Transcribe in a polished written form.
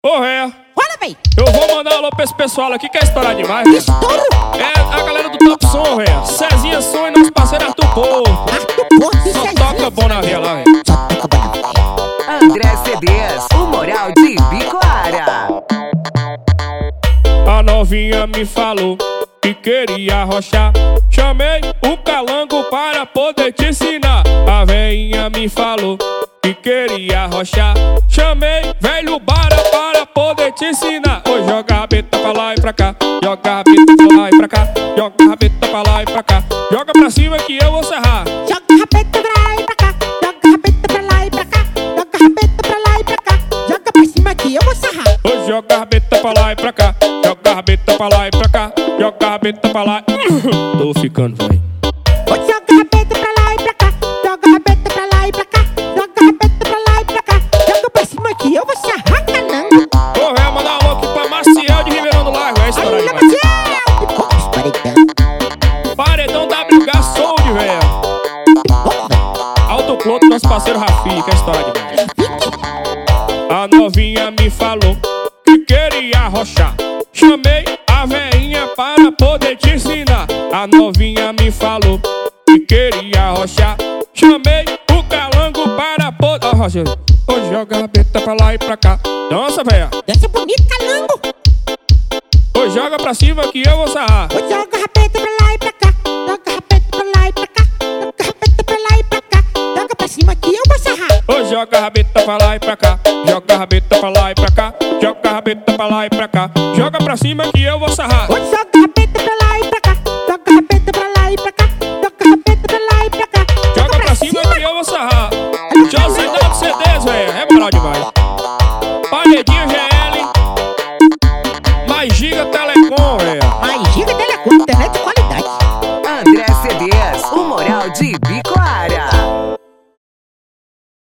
Ô, ré, Fala, véi. eu vou mandar um alô pra esse pessoal aqui que é estourar demais, né? Estouro. É a galera do Top Som, ré. Cezinha Som e nosso parceiro Arthur Porto. Arthur Porto, Só toca bom na via lá, velho. Só toca bom na via. André CDs, o Moral de Bicoara. A novinha me falou que queria arrochar. Chamei o calango para poder te ensinar. A veinha me falou que queria arrochar. Chamei velho bara para poder te ensinar. Ô, joga a rabeta pra lá e pra cá. Joga a rabeta pra lá e pra cá. Joga a rabeta pra lá e pra cá. Joga pra cima que eu vou serrar. Joga a rabeta pra lá e pra cá. Joga a rabeta pra lá e pra cá. Joga a rabeta pra lá e pra cá. Joga pra cima que eu vou sarrar. Ô, joga a rabeta pra lá e pra cá. Joga a rabeta pra lá e pra cá. Joga a rabeta pra lá. Tô ficando, velho. Ô, joga a rabeta pra lá e pra cá. Joga a rabeta pra lá e pra cá. Joga a rabeta pra lá e pra cá. Joga pra cima que eu vou sarrar, calango. Ô, ré, mandar um alô aqui pra Maciel de Ribeirão do Lago. É estourar Olha, demais. Maciel. Paredão WH Sold, velho. Alto Cloto, nosso parceiro Rafi, que é história demais. A novinha me falou que queria arrochar. Chamei a veinha para poder te ensinar. A novinha me falou que queria arrochar. Chamei o calango para poder arrochar. Ô, joga a rabeta pra lá e pra cá. Dança, velha. Dança bonito, calango. Ô, joga pra cima que eu vou sarrar. Ô, joga a rabeta pra lá e pra cá. Joga a rabeta pra lá e pra cá. Joga a rabeta pra lá e pra cá. Joga pra cima que eu vou sarrar. Ô, joga a rabeta pra lá e pra cá. Joga a rabeta pra lá e pra cá. Joga a rabeta pra lá e pra cá. Joga pra cima que eu vou sarrar. Ô, joga a rabeta pra lá e pra cá. Joga a rabeta pra lá e pra cá. Joga a rabeta pra lá e pra cá. Joga pra cima que eu vou sarrar. Josidão de CDs, velho. É moral demais. Paredinho GL. Mais Giga Telecom, velho. Mais giga telecom, internet de qualidade. André CDs, o Moral de Bicoara.